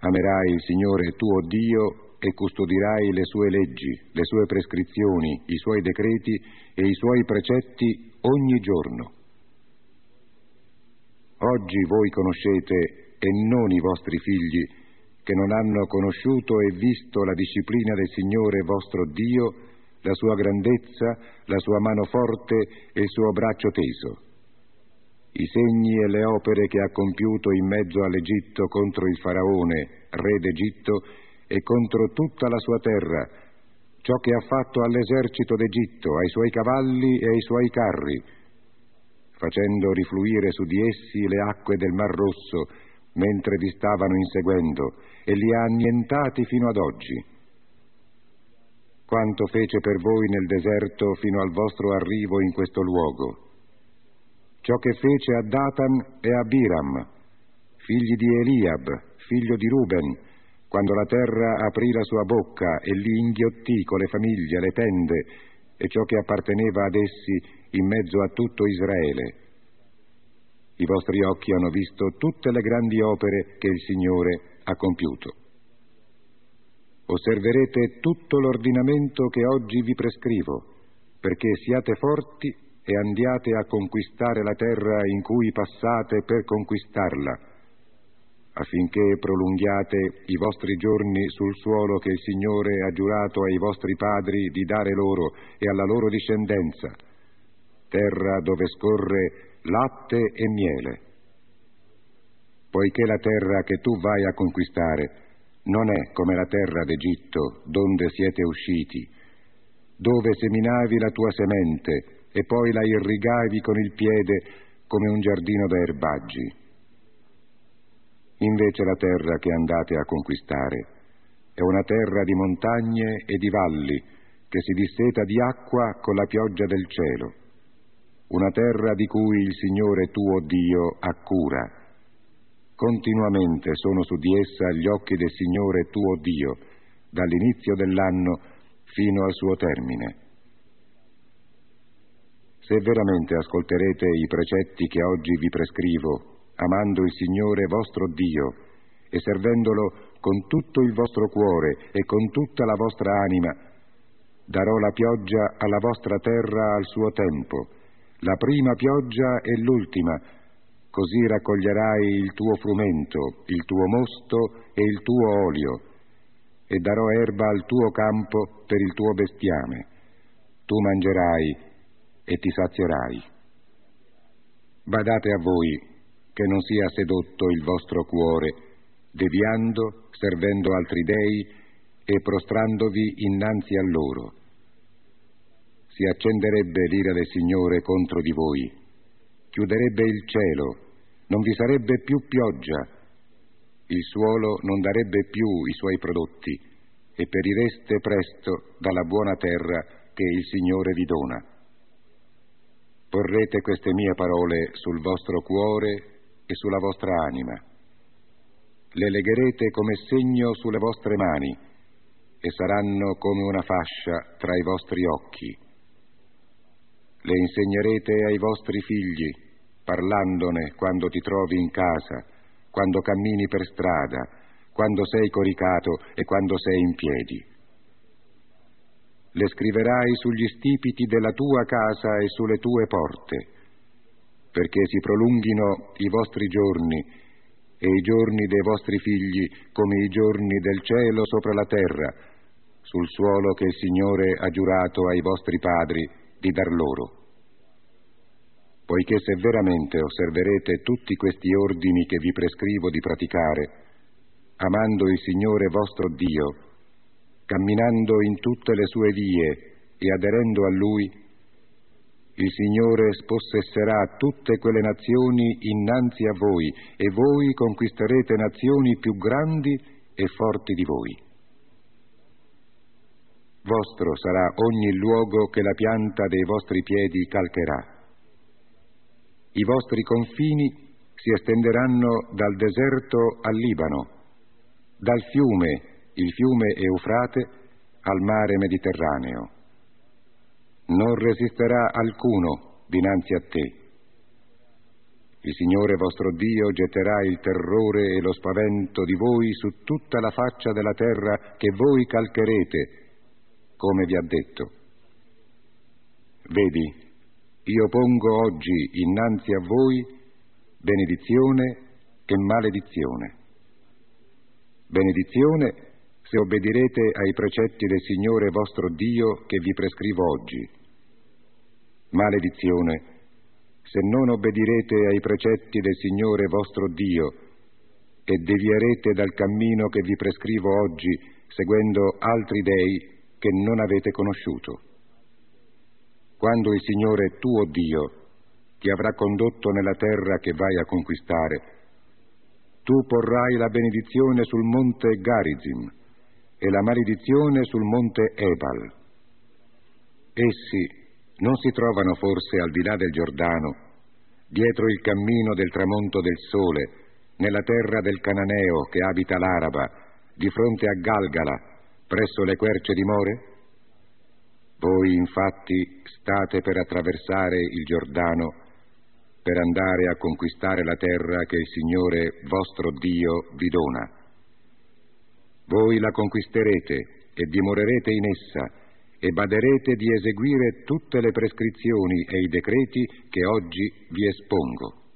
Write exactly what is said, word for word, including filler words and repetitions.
Amerai il Signore tuo Dio e custodirai le sue leggi, le sue prescrizioni, i suoi decreti e i suoi precetti ogni giorno. Oggi voi conoscete, e non i vostri figli, che non hanno conosciuto e visto la disciplina del Signore vostro Dio, la sua grandezza, la sua mano forte e il suo braccio teso, i segni e le opere che ha compiuto in mezzo all'Egitto contro il Faraone, re d'Egitto, e contro tutta la sua terra, ciò che ha fatto all'esercito d'Egitto, ai suoi cavalli e ai suoi carri, facendo rifluire su di essi le acque del Mar Rosso, mentre vi stavano inseguendo, e li ha annientati fino ad oggi. Quanto fece per voi nel deserto fino al vostro arrivo in questo luogo. Ciò che fece a Datan e a Abiram, figli di Eliab, figlio di Ruben, quando la terra aprì la sua bocca e li inghiottì con le famiglie, le tende e ciò che apparteneva ad essi in mezzo a tutto Israele. I vostri occhi hanno visto tutte le grandi opere che il Signore ha compiuto. Osserverete tutto l'ordinamento che oggi vi prescrivo, perché siate forti e andiate a conquistare la terra in cui passate per conquistarla, affinché prolunghiate i vostri giorni sul suolo che il Signore ha giurato ai vostri padri di dare loro e alla loro discendenza, terra dove scorre latte e miele. Poiché la terra che tu vai a conquistare non è come la terra d'Egitto, donde siete usciti, dove seminavi la tua semente e poi la irrigavi con il piede come un giardino da erbaggi. Invece la terra che andate a conquistare è una terra di montagne e di valli che si disseta di acqua con la pioggia del cielo, una terra di cui il Signore tuo Dio ha cura. Continuamente sono su di essa gli occhi del Signore tuo Dio, dall'inizio dell'anno fino al suo termine. Se veramente ascolterete i precetti che oggi vi prescrivo, amando il Signore vostro Dio e servendolo con tutto il vostro cuore e con tutta la vostra anima, darò la pioggia alla vostra terra al suo tempo, la prima pioggia e l'ultima, così raccoglierai il tuo frumento, il tuo mosto e il tuo olio, e darò erba al tuo campo per il tuo bestiame. Tu mangerai e ti sazierai. Badate a voi che non sia sedotto il vostro cuore, deviando, servendo altri dei e prostrandovi innanzi a loro. Si accenderebbe l'ira del Signore contro di voi, chiuderebbe il cielo, non vi sarebbe più pioggia, il suolo non darebbe più i suoi prodotti, e perireste presto dalla buona terra che il Signore vi dona. Porrete queste mie parole sul vostro cuore e sulla vostra anima. Le legherete come segno sulle vostre mani e saranno come una fascia tra i vostri occhi. Le insegnerete ai vostri figli, parlandone quando ti trovi in casa, quando cammini per strada, quando sei coricato e quando sei in piedi. Le scriverai sugli stipiti della tua casa e sulle tue porte, perché si prolunghino i vostri giorni e i giorni dei vostri figli come i giorni del cielo sopra la terra, sul suolo che il Signore ha giurato ai vostri padri di dar loro. Poiché se veramente osserverete tutti questi ordini che vi prescrivo di praticare, amando il Signore vostro Dio, camminando in tutte le sue vie e aderendo a Lui, il Signore spossesserà tutte quelle nazioni innanzi a voi e voi conquisterete nazioni più grandi e forti di voi. Vostro sarà ogni luogo che la pianta dei vostri piedi calcherà. I vostri confini si estenderanno dal deserto al Libano, dal fiume, il fiume Eufrate, al mare Mediterraneo. Non resisterà alcuno dinanzi a te. Il Signore vostro Dio getterà il terrore e lo spavento di voi su tutta la faccia della terra che voi calcherete, come vi ha detto. Vedi, io pongo oggi innanzi a voi benedizione e maledizione. Benedizione se obbedirete ai precetti del Signore vostro Dio che vi prescrivo oggi. Maledizione se non obbedirete ai precetti del Signore vostro Dio e devierete dal cammino che vi prescrivo oggi, seguendo altri dei che non avete conosciuto. Quando il Signore tuo Dio ti avrà condotto nella terra che vai a conquistare, tu porrai la benedizione sul monte Garizim e la maledizione sul monte Ebal. Essi non si trovano forse al di là del Giordano, dietro il cammino del tramonto del sole, nella terra del Cananeo che abita l'Araba, di fronte a Galgala, presso le querce di More? Voi infatti state per attraversare il Giordano per andare a conquistare la terra che il Signore vostro Dio vi dona. Voi la conquisterete e dimorerete in essa e baderete di eseguire tutte le prescrizioni e i decreti che oggi vi espongo.